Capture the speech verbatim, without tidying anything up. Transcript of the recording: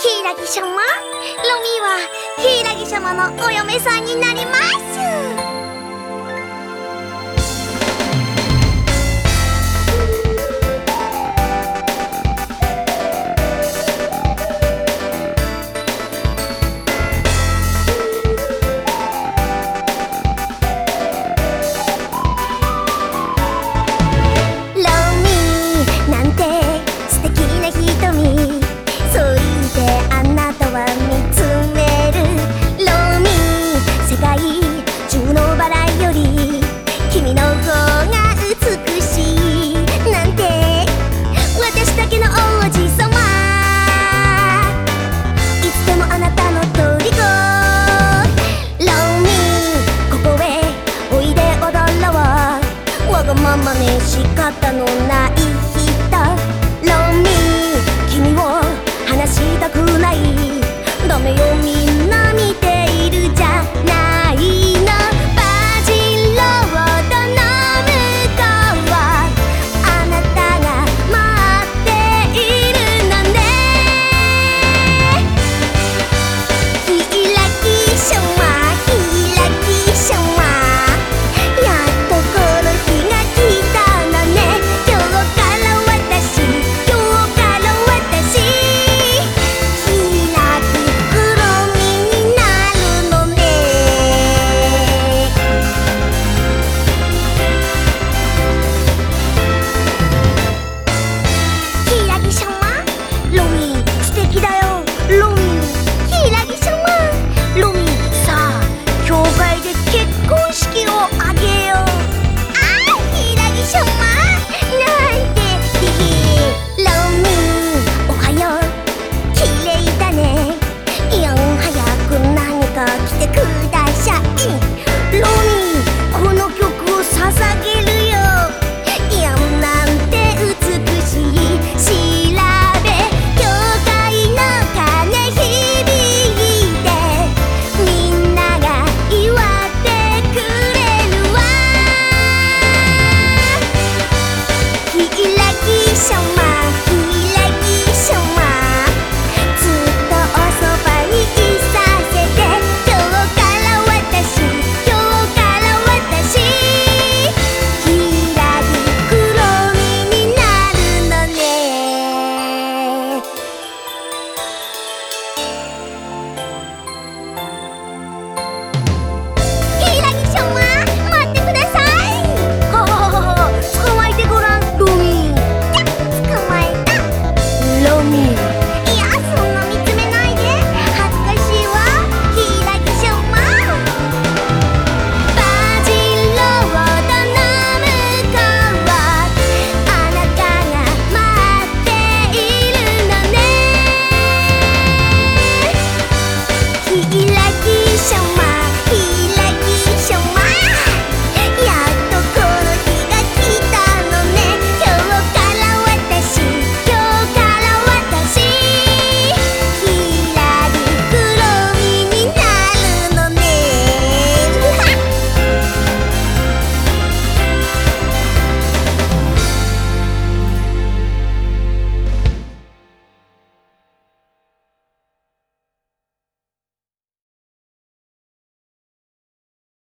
柊様、ロミは柊様のお嫁さんになります。ママね、仕方のない人、ロミー、君を話したくない。ダメよ、みんな見ているじゃないの。バジロードの向こうはあなたが待っているのね。ひらきしょま、ひらきしょま、やっとこの日がロミー